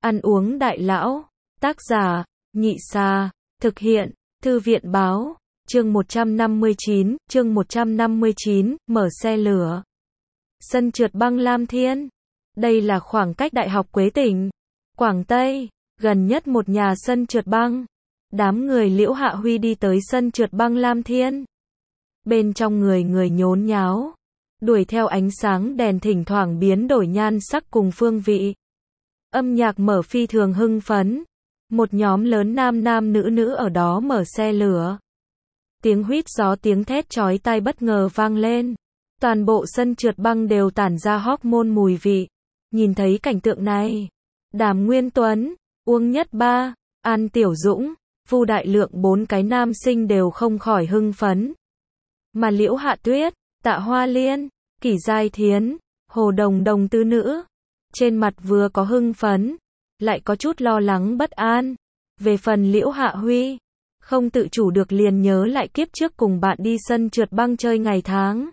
Ăn uống đại lão. Tác giả, Nhị Sa. Thực hiện, Thư viện báo. Chương 159, mở xe lửa. Sân trượt băng Lam Thiên. Đây là khoảng cách Đại học Quế Tỉnh, Quảng Tây, gần nhất một nhà sân trượt băng. Đám người Liễu Hạ Huy đi tới sân trượt băng Lam Thiên. Bên trong người người nhốn nháo, đuổi theo ánh sáng đèn thỉnh thoảng biến đổi nhan sắc cùng phương vị. Âm nhạc mở phi thường hưng phấn. Một nhóm lớn nam nam nữ nữ ở đó mở xe lửa. Tiếng huýt gió tiếng thét chói tai bất ngờ vang lên. Toàn bộ sân trượt băng đều tản ra hormone mùi vị. Nhìn thấy cảnh tượng này, Đàm Nguyên Tuấn, Uông Nhất Ba, An Tiểu Dũng, Vu Đại Lượng bốn cái nam sinh đều không khỏi hưng phấn. Mà Liễu Hạ Tuyết, Tạ Hoa Liên, Kỷ Giai Thiến, Hồ Đồng Đồng tứ nữ, trên mặt vừa có hưng phấn, lại có chút lo lắng bất an. Về phần Liễu Hạ Huy, không tự chủ được liền nhớ lại kiếp trước cùng bạn đi sân trượt băng chơi ngày tháng.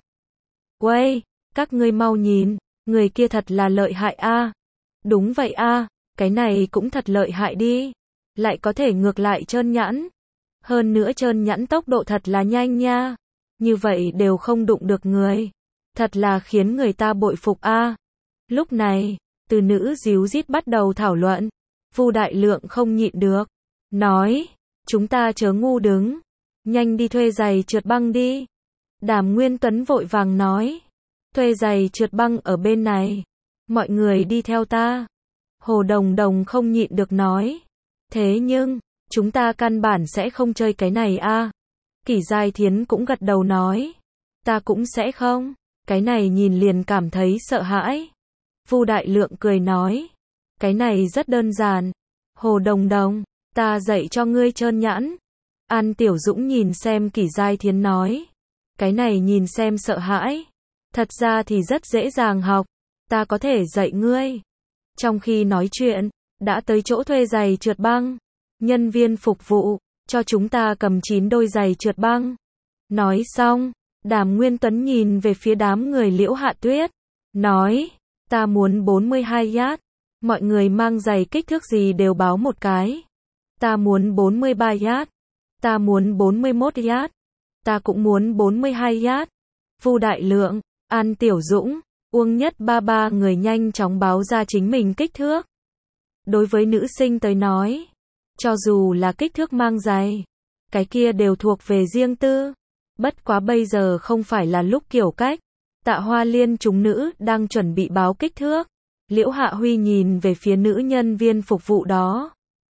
Uây, các ngươi mau nhìn, người kia thật là lợi hại a. Đúng vậy a, cái này cũng thật lợi hại đi. Lại có thể ngược lại trơn nhẵn. Hơn nữa trơn nhẵn tốc độ thật là nhanh nha. Như vậy đều không đụng được người. Thật là khiến người ta bội phục a. Lúc này, từ nữ díu dít bắt đầu thảo luận. Vu Đại Lượng không nhịn được, nói, chúng ta chớ ngu đứng, nhanh đi thuê giày trượt băng đi. Đàm Nguyên Tuấn vội vàng nói, thuê giày trượt băng ở bên này, mọi người đi theo ta. Hồ Đồng Đồng không nhịn được nói, thế nhưng, chúng ta căn bản sẽ không chơi cái này a. Kỷ Giai Thiến cũng gật đầu nói, ta cũng sẽ không, cái này nhìn liền cảm thấy sợ hãi. Vu Đại Lượng cười nói, cái này rất đơn giản. Hồ Đồng Đồng, ta dạy cho ngươi trơn nhẵn. An Tiểu Dũng nhìn xem Kỷ Giai Thiến nói, cái này nhìn xem sợ hãi. Thật ra thì rất dễ dàng học, ta có thể dạy ngươi. Trong khi nói chuyện, đã tới chỗ thuê giày trượt băng. Nhân viên phục vụ, cho chúng ta cầm 9 đôi giày trượt băng. Nói xong, Đàm Nguyên Tuấn nhìn về phía đám người Liễu Hạ Tuyết, nói, ta muốn 42 yard. Mọi người mang giày kích thước gì đều báo một cái. Ta muốn 43 yard. Ta muốn 41 yard. Ta cũng muốn 42 yard. Vu Đại Lượng, An Tiểu Dũng, Uông Nhất Ba ba người nhanh chóng báo ra chính mình kích thước. Đối với nữ sinh tới nói, cho dù là kích thước mang giày, cái kia đều thuộc về riêng tư. Bất quá bây giờ không phải là lúc kiểu cách. Tạ Hoa Liên chúng nữ đang chuẩn bị báo kích thước. Liễu Hạ Huy nhìn về phía nữ nhân viên phục vụ đó.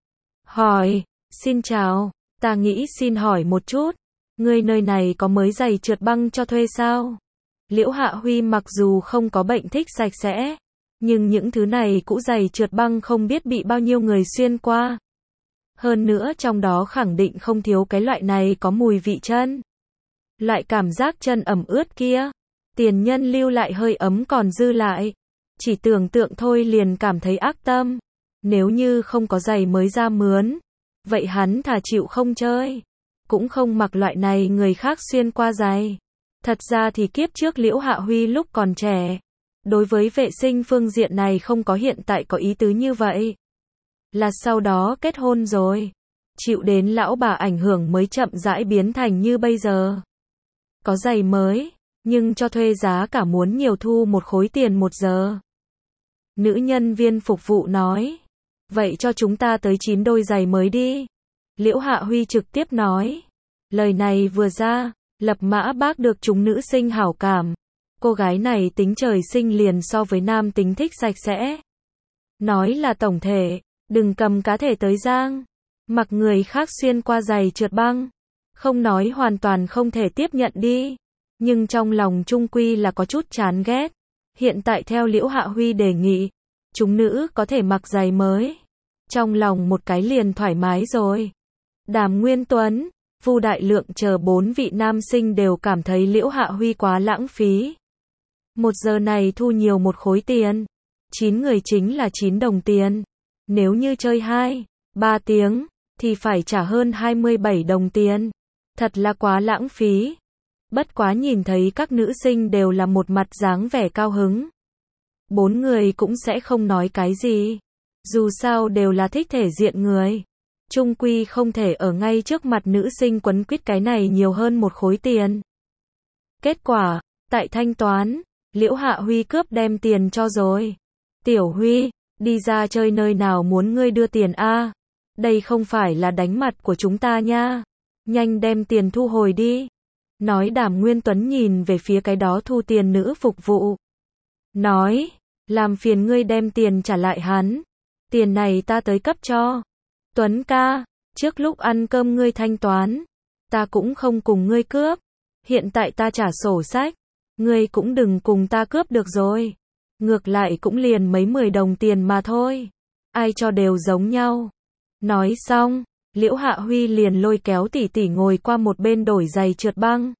Hỏi, xin chào, ta nghĩ xin hỏi một chút. Ngươi nơi này có mới giày trượt băng cho thuê sao? Liễu Hạ Huy mặc dù không có bệnh thích sạch sẽ, nhưng những thứ này cũ giày trượt băng không biết bị bao nhiêu người xuyên qua. Hơn nữa trong đó khẳng định không thiếu cái loại này có mùi vị chân. Loại cảm giác chân ẩm ướt kia. Tiền nhân lưu lại hơi ấm còn dư lại. Chỉ tưởng tượng thôi liền cảm thấy ác tâm. Nếu như không có giày mới ra mướn, vậy hắn thà chịu không chơi, cũng không mặc loại này người khác xuyên qua giày. Thật ra thì kiếp trước Liễu Hạ Huy lúc còn trẻ, đối với vệ sinh phương diện này không có hiện tại có ý tứ như vậy. Là sau đó kết hôn rồi, chịu đến lão bà ảnh hưởng mới chậm rãi biến thành như bây giờ. Có giày mới, nhưng cho thuê giá cả muốn nhiều thu 1 khối tiền 1 giờ. Nữ nhân viên phục vụ nói, vậy cho chúng ta tới 9 đôi giày mới đi. Liễu Hạ Huy trực tiếp nói, lời này vừa ra, lập mã bác được chúng nữ sinh hảo cảm. Cô gái này tính trời sinh liền so với nam tính thích sạch sẽ. Nói là tổng thể, đừng cầm cá thể tới giang. Mặc người khác xuyên qua giày trượt băng, không nói hoàn toàn không thể tiếp nhận đi, nhưng trong lòng chung quy là có chút chán ghét. Hiện tại theo Liễu Hạ Huy đề nghị, chúng nữ có thể mặc giày mới. Trong lòng một cái liền thoải mái rồi. Đàm Nguyên Tuấn, Vu Đại Lượng chờ 4 vị nam sinh đều cảm thấy Liễu Hạ Huy quá lãng phí. 1 giờ này thu nhiều 1 khối tiền. 9 người chính là 9 đồng tiền. Nếu như chơi 2, 3 tiếng, thì phải trả hơn 27 đồng tiền. Thật là quá lãng phí. Bất quá nhìn thấy các nữ sinh đều là một mặt dáng vẻ cao hứng. 4 người cũng sẽ không nói cái gì. Dù sao đều là thích thể diện người. Chung quy không thể ở ngay trước mặt nữ sinh quấn quýt cái này nhiều hơn một khối tiền. Kết quả, tại thanh toán, Liễu Hạ Huy cướp đem tiền cho rồi. Tiểu Huy, đi ra chơi nơi nào muốn ngươi đưa tiền a? Đây không phải là đánh mặt của chúng ta nha. Nhanh đem tiền thu hồi đi. Nói Đàm Nguyên Tuấn nhìn về phía cái đó thu tiền nữ phục vụ. Nói, làm phiền ngươi đem tiền trả lại hắn. Tiền này ta tới cấp cho. Tuấn ca, trước lúc ăn cơm ngươi thanh toán. Ta cũng không cùng ngươi cướp. Hiện tại ta trả sổ sách. Ngươi cũng đừng cùng ta cướp được rồi. Ngược lại cũng liền mấy 10 đồng tiền mà thôi. Ai cho đều giống nhau. Nói xong, Liễu Hạ Huy liền lôi kéo tỷ tỷ ngồi qua một bên đổi giày trượt băng.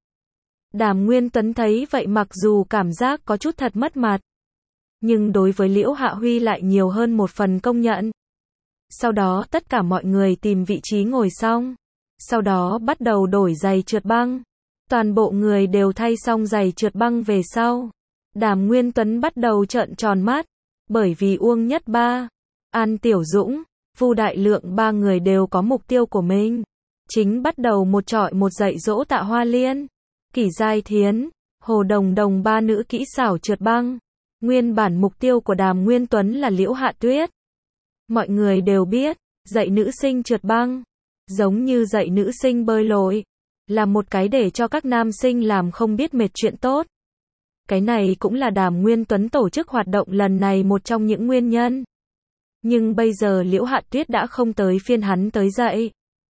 Đàm Nguyên Tuấn thấy vậy mặc dù cảm giác có chút thật mất mặt. Nhưng đối với Liễu Hạ Huy lại nhiều hơn một phần công nhận. Sau đó tất cả mọi người tìm vị trí ngồi xong. Sau đó bắt đầu đổi giày trượt băng. Toàn bộ người đều thay xong giày trượt băng về sau. Đàm Nguyên Tuấn bắt đầu trợn tròn mắt. Bởi vì Uông Nhất Ba, An Tiểu Dũng, Vu Đại Lượng ba người đều có mục tiêu của mình. Chính bắt đầu một trọi một dạy dỗ Tạ Hoa Liên, Kỷ Giai Thiến, Hồ Đồng Đồng ba nữ kỹ xảo trượt băng. Nguyên bản mục tiêu của Đàm Nguyên Tuấn là Liễu Hạ Tuyết. Mọi người đều biết, dạy nữ sinh trượt băng, giống như dạy nữ sinh bơi lội, là một cái để cho các nam sinh làm không biết mệt chuyện tốt. Cái này cũng là Đàm Nguyên Tuấn tổ chức hoạt động lần này một trong những nguyên nhân. Nhưng bây giờ Liễu Hạ Tuyết đã không tới phiên hắn tới dạy,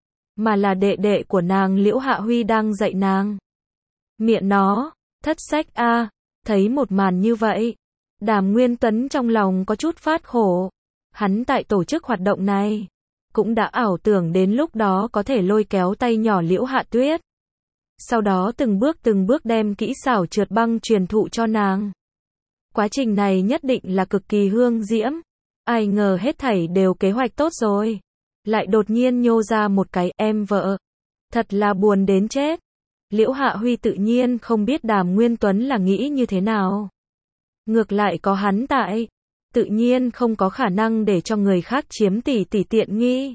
mà là đệ đệ của nàng Liễu Hạ Huy đang dạy nàng. Miệng nó, thất sách a. Thấy một màn như vậy, Đàm Nguyên Tuấn trong lòng có chút phát khổ. Hắn tại tổ chức hoạt động này, cũng đã ảo tưởng đến lúc đó có thể lôi kéo tay nhỏ Liễu Hạ Tuyết. Sau đó từng bước đem kỹ xảo trượt băng truyền thụ cho nàng. Quá trình này nhất định là cực kỳ hương diễm. Ai ngờ hết thảy đều kế hoạch tốt rồi. Lại đột nhiên nhô ra một cái em vợ. Thật là buồn đến chết. Liễu Hạ Huy tự nhiên không biết Đàm Nguyên Tuấn là nghĩ như thế nào. Ngược lại có hắn tại, tự nhiên không có khả năng để cho người khác chiếm tỷ tiện nghi.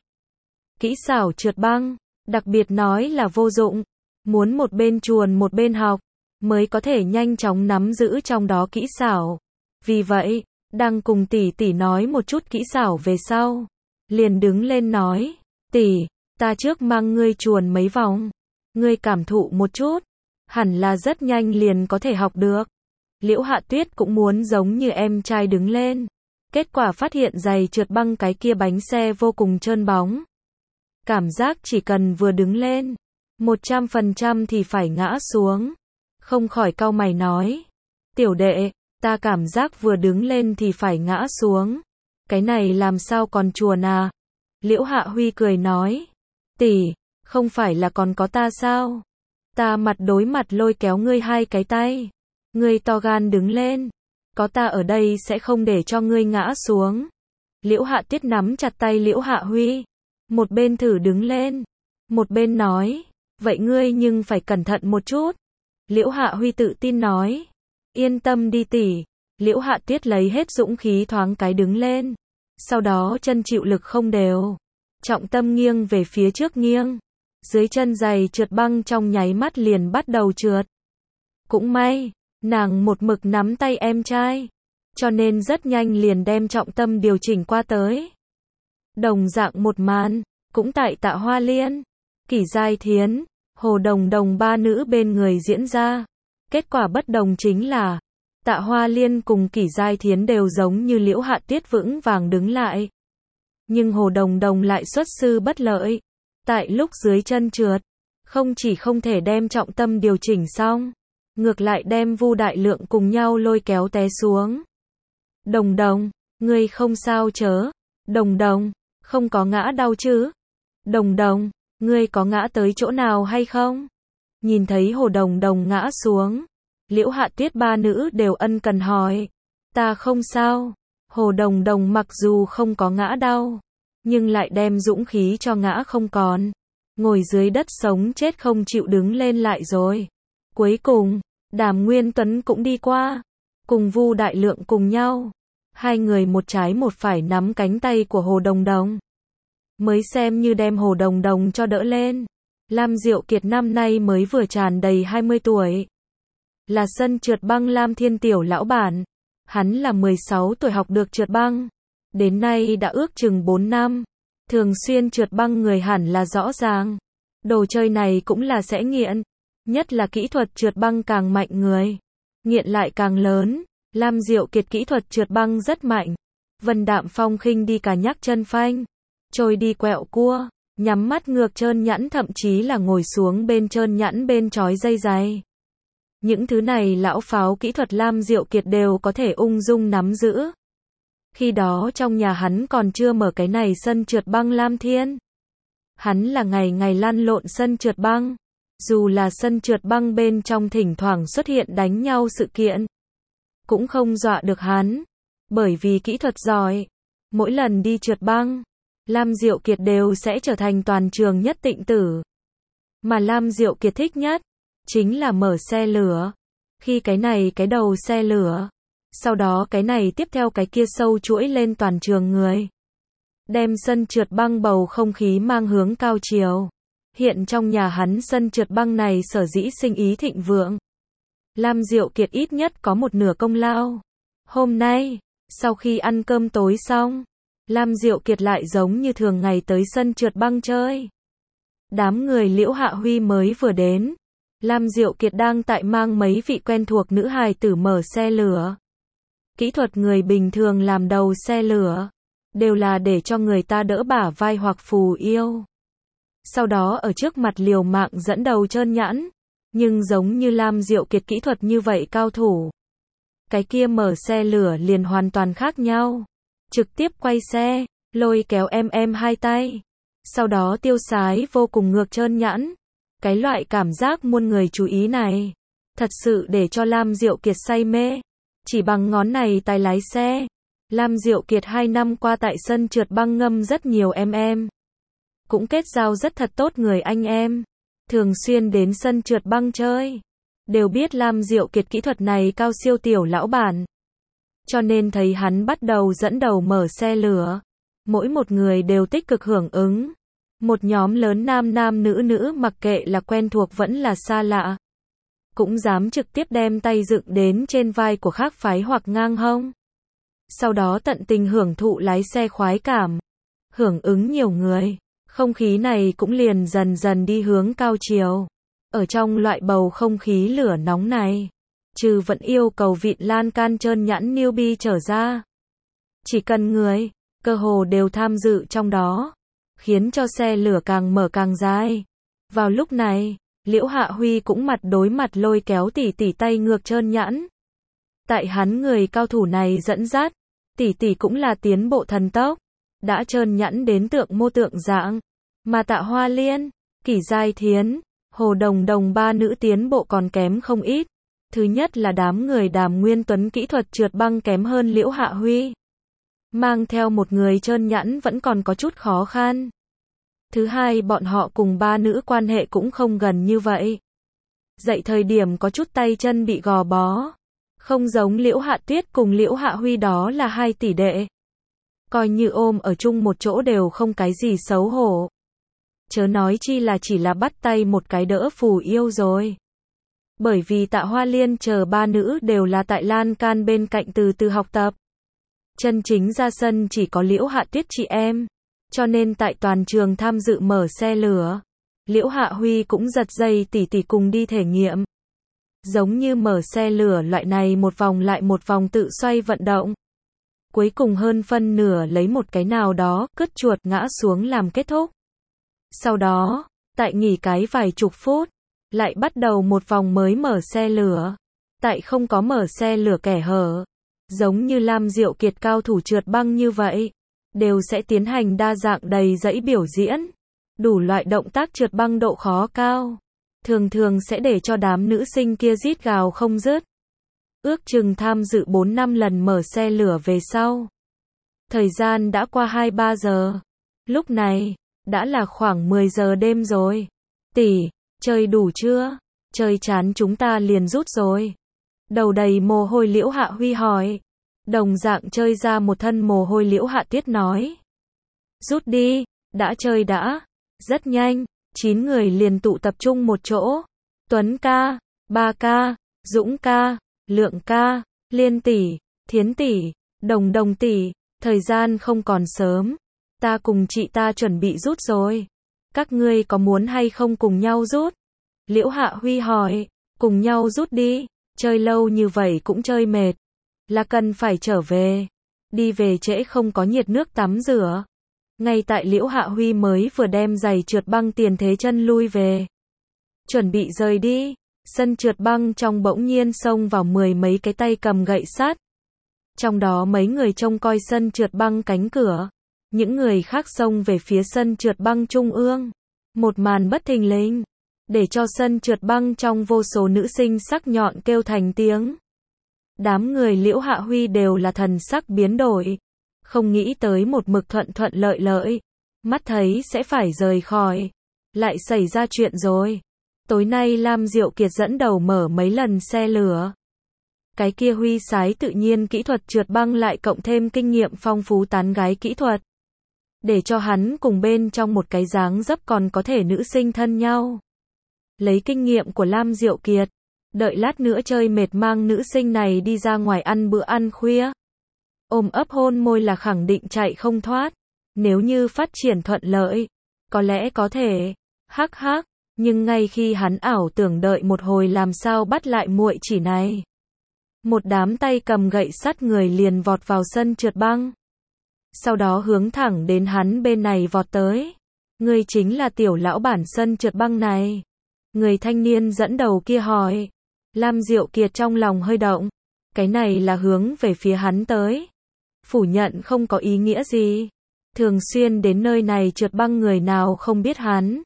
Kỹ xảo trượt băng, đặc biệt nói là vô dụng. Muốn một bên chuồn một bên học, mới có thể nhanh chóng nắm giữ trong đó kỹ xảo. Vì vậy, đang cùng tỷ nói một chút kỹ xảo về sau. Liền đứng lên nói, tỷ, ta trước mang ngươi chuồn mấy vòng. Ngươi cảm thụ một chút, hẳn là rất nhanh liền có thể học được. Liễu Hạ Tuyết cũng muốn giống như em trai đứng lên. Kết quả phát hiện giày trượt băng cái kia bánh xe vô cùng trơn bóng. Cảm giác chỉ cần vừa đứng lên, 100% thì phải ngã xuống. Không khỏi cau mày nói, tiểu đệ, ta cảm giác vừa đứng lên thì phải ngã xuống. Cái này làm sao còn chuồn à? Liễu Hạ Huy cười nói, tỷ, không phải là còn có ta sao? Ta mặt đối mặt lôi kéo ngươi hai cái tay. Ngươi to gan đứng lên. Có ta ở đây sẽ không để cho ngươi ngã xuống. Liễu Hạ Tuyết nắm chặt tay Liễu Hạ Huy. Một bên thử đứng lên. Một bên nói, vậy ngươi nhưng phải cẩn thận một chút. Liễu Hạ Huy tự tin nói, yên tâm đi tỷ. Liễu Hạ Tuyết lấy hết dũng khí thoáng cái đứng lên. Sau đó chân chịu lực không đều. Trọng tâm nghiêng về phía trước nghiêng. Dưới chân giày trượt băng trong nháy mắt liền bắt đầu trượt. Cũng may, nàng một mực nắm tay em trai. Cho nên rất nhanh liền đem trọng tâm điều chỉnh qua tới. Đồng dạng một màn, cũng tại Tạ Hoa Liên, Kỷ Giai Thiến, Hồ Đồng Đồng ba nữ bên người diễn ra. Kết quả bất đồng chính là, Tạ Hoa Liên cùng Kỷ Giai Thiến đều giống như Liễu Hạ Tuyết vững vàng đứng lại. Nhưng Hồ Đồng Đồng lại xuất sư bất lợi. Tại lúc dưới chân trượt, không chỉ không thể đem trọng tâm điều chỉnh xong, ngược lại đem Vu Đại Lượng cùng nhau lôi kéo té xuống. Đồng Đồng, ngươi không sao chớ? Đồng Đồng, không có ngã đau chứ? Đồng Đồng, ngươi có ngã tới chỗ nào hay không? Nhìn thấy Hồ Đồng Đồng ngã xuống, Liễu Hạ Tuyết ba nữ đều ân cần hỏi. Ta không sao. Hồ Đồng Đồng mặc dù không có ngã đau, nhưng lại đem dũng khí cho ngã không còn. Ngồi dưới đất sống chết không chịu đứng lên lại rồi. Cuối cùng, Đàm Nguyên Tuấn cũng đi qua, cùng Vu Đại Lượng cùng nhau. Hai người một trái một phải nắm cánh tay của Hồ Đồng Đồng. Mới xem như đem Hồ Đồng Đồng cho đỡ lên. Lam Diệu Kiệt năm nay mới vừa tròn đầy 20 tuổi. Là sân trượt băng Lam Thiên tiểu lão bản. Hắn là 16 tuổi học được trượt băng. Đến nay đã ước chừng 4 năm. Thường xuyên trượt băng người hẳn là rõ ràng. Đồ chơi này cũng là sẽ nghiện. Nhất là kỹ thuật trượt băng càng mạnh người. Nghiện lại càng lớn. Lam Diệu Kiệt kỹ thuật trượt băng rất mạnh. Vân đạm phong khinh đi cả nhắc chân phanh. Trôi đi quẹo cua. Nhắm mắt ngược trơn nhẵn, thậm chí là ngồi xuống bên trơn nhẵn bên trói dây dày. Những thứ này lão pháo kỹ thuật Lam Diệu Kiệt đều có thể ung dung nắm giữ. Khi đó trong nhà hắn còn chưa mở cái này sân trượt băng Lam Thiên. Hắn là ngày ngày lăn lộn sân trượt băng. Dù là sân trượt băng bên trong thỉnh thoảng xuất hiện đánh nhau sự kiện, cũng không dọa được hắn. Bởi vì kỹ thuật giỏi. Mỗi lần đi trượt băng, Lam Diệu Kiệt đều sẽ trở thành toàn trường nhất tịnh tử. Mà Lam Diệu Kiệt thích nhất chính là mở xe lửa. Khi cái này cái đầu xe lửa, sau đó cái này tiếp theo cái kia sâu chuỗi lên toàn trường người. Đem sân trượt băng bầu không khí mang hướng cao chiều. Hiện trong nhà hắn sân trượt băng này sở dĩ sinh ý thịnh vượng. Lam Diệu Kiệt ít nhất có một nửa công lao. Hôm nay, sau khi ăn cơm tối xong, Lam Diệu Kiệt lại giống như thường ngày tới sân trượt băng chơi. Đám người Liễu Hạ Huy mới vừa đến. Lam Diệu Kiệt đang tại mang mấy vị quen thuộc nữ hài tử mở xe lửa. Kỹ thuật người bình thường làm đầu xe lửa, đều là để cho người ta đỡ bả vai hoặc phù yêu. Sau đó ở trước mặt liều mạng dẫn đầu trơn nhẵn. Nhưng giống như Lam Diệu Kiệt kỹ thuật như vậy cao thủ. Cái kia mở xe lửa liền hoàn toàn khác nhau. Trực tiếp quay xe, lôi kéo em hai tay. Sau đó tiêu sái vô cùng ngược trơn nhẵn. Cái loại cảm giác muôn người chú ý này, thật sự để cho Lam Diệu Kiệt say mê. Chỉ bằng ngón này tài lái xe. Lam Diệu Kiệt 2 năm qua tại sân trượt băng ngâm rất nhiều em. Cũng kết giao rất thật tốt người anh em. Thường xuyên đến sân trượt băng chơi. Đều biết Lam Diệu Kiệt kỹ thuật này cao siêu tiểu lão bản. Cho nên thấy hắn bắt đầu dẫn đầu mở xe lửa. Mỗi một người đều tích cực hưởng ứng. Một nhóm lớn nam nữ mặc kệ là quen thuộc vẫn là xa lạ. Cũng dám trực tiếp đem tay dựng đến trên vai của khác phái hoặc ngang hông. Sau đó tận tình hưởng thụ lái xe khoái cảm. Hưởng ứng nhiều người. Không khí này cũng liền dần dần đi hướng cao chiều. Ở trong loại bầu không khí lửa nóng này, trừ vẫn yêu cầu vịn lan can trơn nhẵn newbie trở ra. Chỉ cần người, cơ hồ đều tham dự trong đó. Khiến cho xe lửa càng mở càng dài. Vào lúc này, Liễu Hạ Huy cũng mặt đối mặt lôi kéo tỷ tỷ tay ngược trơn nhẵn. Tại hắn người cao thủ này dẫn dắt, tỷ tỷ cũng là tiến bộ thần tốc. Đã trơn nhẵn đến tượng mô tượng dạng. Mà Tạ Hoa Liên, Kỷ Giai Thiến, Hồ Đồng Đồng ba nữ tiến bộ còn kém không ít. Thứ nhất là đám người Đàm Nguyên Tuấn kỹ thuật trượt băng kém hơn Liễu Hạ Huy. Mang theo một người trơn nhẵn vẫn còn có chút khó khăn. Thứ hai bọn họ cùng ba nữ quan hệ cũng không gần như vậy. Dạy thời điểm có chút tay chân bị gò bó. Không giống Liễu Hạ Tuyết cùng Liễu Hạ Huy đó là hai tỷ đệ. Coi như ôm ở chung một chỗ đều không cái gì xấu hổ. Chớ nói chi là chỉ là bắt tay một cái đỡ phù yêu rồi. Bởi vì Tạ Hoa Liên chờ ba nữ đều là tại lan can bên cạnh từ từ học tập. Chân chính ra sân chỉ có Liễu Hạ Tuyết chị em. Cho nên tại toàn trường tham dự mở xe lửa. Liễu Hạ Huy cũng giật dây tỷ tỷ cùng đi thể nghiệm. Giống như mở xe lửa loại này một vòng lại một vòng tự xoay vận động. Cuối cùng hơn phân nửa lấy một cái nào đó, cứt chuột ngã xuống làm kết thúc. Sau đó, tại nghỉ cái vài chục phút, lại bắt đầu một vòng mới mở xe lửa. Tại không có mở xe lửa kẻ hở. Giống như Lam Diệu Kiệt cao thủ trượt băng như vậy. Đều sẽ tiến hành đa dạng đầy dãy biểu diễn. Đủ loại động tác trượt băng độ khó cao. Thường thường sẽ để cho đám nữ sinh kia rít gào không dứt. Ước chừng tham dự 4-5 lần mở xe lửa về sau. Thời gian đã qua 2-3 giờ. Lúc này, đã là khoảng 10 giờ đêm rồi. Tỷ, chơi đủ chưa? Chơi chán chúng ta liền rút rồi. Đầu đầy mồ hôi Liễu Hạ Huy hỏi. Đồng dạng chơi ra một thân mồ hôi Liễu Hạ Tuyết nói. Rút đi, đã chơi đã. Rất nhanh, 9 người liền tụ tập trung một chỗ. Tuấn ca, Ba ca, Dũng ca, Lượng ca, Liên tỷ, Thiến tỷ, Đồng Đồng tỷ, thời gian không còn sớm. Ta cùng chị ta chuẩn bị rút rồi. Các ngươi có muốn hay không cùng nhau rút? Liễu Hạ Huy hỏi, cùng nhau rút đi, chơi lâu như vậy cũng chơi mệt. Là cần phải trở về. Đi về trễ không có nhiệt nước tắm rửa. Ngay tại Liễu Hạ Huy mới vừa đem giày trượt băng tiền thế chân lui về. Chuẩn bị rời đi, sân trượt băng trong bỗng nhiên xông vào 10 mấy cái tay cầm gậy sắt. Trong đó mấy người trông coi sân trượt băng cánh cửa. Những người khác xông về phía sân trượt băng trung ương. Một màn bất thình lình, để cho sân trượt băng trong vô số nữ sinh sắc nhọn kêu thành tiếng. Đám người Liễu Hạ Huy đều là thần sắc biến đổi. Không nghĩ tới một mực thuận thuận lợi lợi. Mắt thấy sẽ phải rời khỏi. Lại xảy ra chuyện rồi. Tối nay Lam Diệu Kiệt dẫn đầu mở mấy lần xe lửa. Cái kia huy sái tự nhiên kỹ thuật trượt băng lại cộng thêm kinh nghiệm phong phú tán gái kỹ thuật. Để cho hắn cùng bên trong một cái dáng dấp còn có thể nữ sinh thân nhau. Lấy kinh nghiệm của Lam Diệu Kiệt. Đợi lát nữa chơi mệt mang nữ sinh này đi ra ngoài ăn bữa ăn khuya. Ôm ấp hôn môi là khẳng định chạy không thoát. Nếu như phát triển thuận lợi, có lẽ có thể. Hắc hắc, nhưng ngay khi hắn ảo tưởng đợi một hồi làm sao bắt lại muội chỉ này. Một đám tay cầm gậy sắt người liền vọt vào sân trượt băng. Sau đó hướng thẳng đến hắn bên này vọt tới. Ngươi chính là tiểu lão bản sân trượt băng này. Người thanh niên dẫn đầu kia hỏi. Lam Diệu Kiệt trong lòng hơi động. Cái này là hướng về phía hắn tới. Phủ nhận không có ý nghĩa gì. Thường xuyên đến nơi này trượt băng người nào không biết hắn.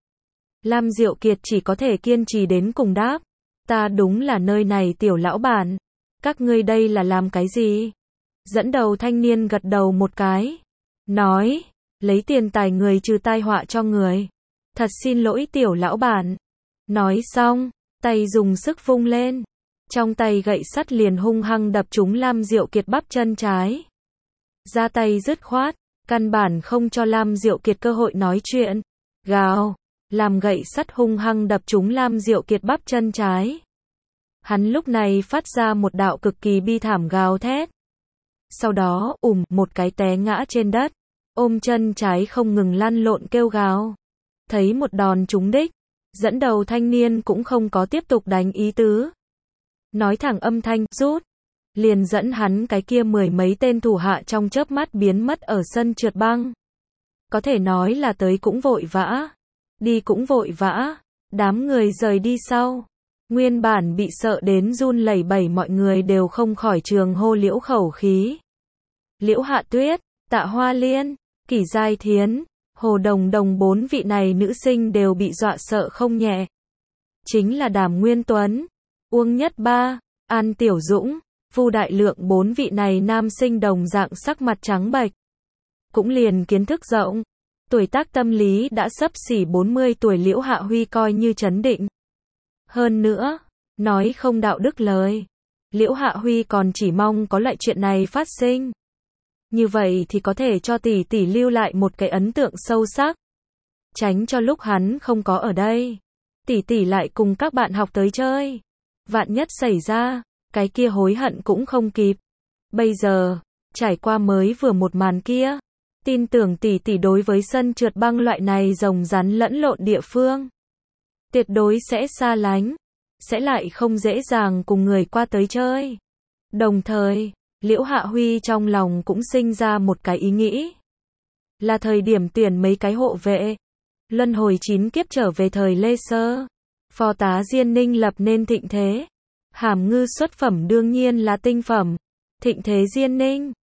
Lam Diệu Kiệt chỉ có thể kiên trì đến cùng đáp. Ta đúng là nơi này tiểu lão bản. Các ngươi đây là làm cái gì? Dẫn đầu thanh niên gật đầu một cái. Nói, lấy tiền tài người trừ tai họa cho người. Thật xin lỗi tiểu lão bản. Nói xong, tay dùng sức vung lên. Trong tay gậy sắt liền hung hăng đập trúng Lam Diệu Kiệt bắp chân trái. Ra tay dứt khoát, căn bản không cho Lam Diệu Kiệt cơ hội nói chuyện. Gào, làm gậy sắt hung hăng đập trúng Lam Diệu Kiệt bắp chân trái. Hắn lúc này phát ra một đạo cực kỳ bi thảm gào thét. Sau đó, một cái té ngã trên đất, ôm chân trái không ngừng lăn lộn kêu gào. Thấy một đòn trúng đích, dẫn đầu thanh niên cũng không có tiếp tục đánh ý tứ. Nói thẳng âm thanh, rút. Liền dẫn hắn cái kia 10 mấy tên thủ hạ trong chớp mắt biến mất ở sân trượt băng. Có thể nói là tới cũng vội vã, đi cũng vội vã, đám người rời đi sau. Nguyên bản bị sợ đến run lẩy bẩy mọi người đều không khỏi trường hô liễu khẩu khí. Liễu Hạ Tuyết, Tạ Hoa Liên, Kỷ Giai Thiến, Hồ Đồng Đồng 4 vị này nữ sinh đều bị dọa sợ không nhẹ. Chính là Đàm Nguyên Tuấn, Uông Nhất Ba, An Tiểu Dũng, Vu Đại Lượng 4 vị này nam sinh đồng dạng sắc mặt trắng bệch. Cũng liền kiến thức rộng, tuổi tác tâm lý đã xấp xỉ 40 tuổi Liễu Hạ Huy coi như trấn định. Hơn nữa, nói không đạo đức lời. Liễu Hạ Huy còn chỉ mong có loại chuyện này phát sinh. Như vậy thì có thể cho tỷ tỷ lưu lại một cái ấn tượng sâu sắc. Tránh cho lúc hắn không có ở đây. Tỷ tỷ lại cùng các bạn học tới chơi. Vạn nhất xảy ra, cái kia hối hận cũng không kịp. Bây giờ, trải qua mới vừa một màn kia. Tin tưởng tỷ tỷ đối với sân trượt băng loại này rồng rắn lẫn lộn địa phương. Tuyệt đối sẽ xa lánh. Sẽ lại không dễ dàng cùng người qua tới chơi. Đồng thời, Liễu Hạ Huy trong lòng cũng sinh ra một cái ý nghĩ. Là thời điểm tuyển mấy cái hộ vệ. Luân hồi 9 kiếp trở về thời Lê Sơ. Phó tá Diên Ninh lập nên thịnh thế. Hàm Ngư xuất phẩm đương nhiên là tinh phẩm. Thịnh thế Diên Ninh,